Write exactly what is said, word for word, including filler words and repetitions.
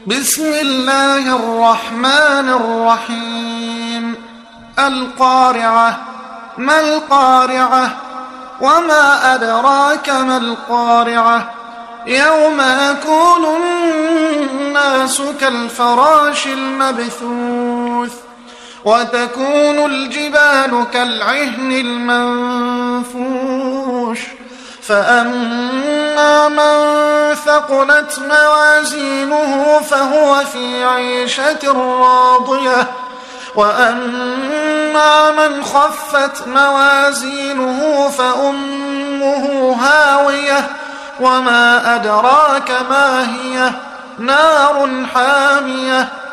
بسم الله الرحمن الرحيم. القارعة. ما القارعة؟ وما أدراك ما القارعة؟ يوم يكون الناس كالفراش المبثوث وتكون الجبال كالعهن المنفوش فأما من ثقلت موازينه فهو في عيشة راضية وأما من خفت موازينه فأمه هاوية وما أدراك ما هي نار حامية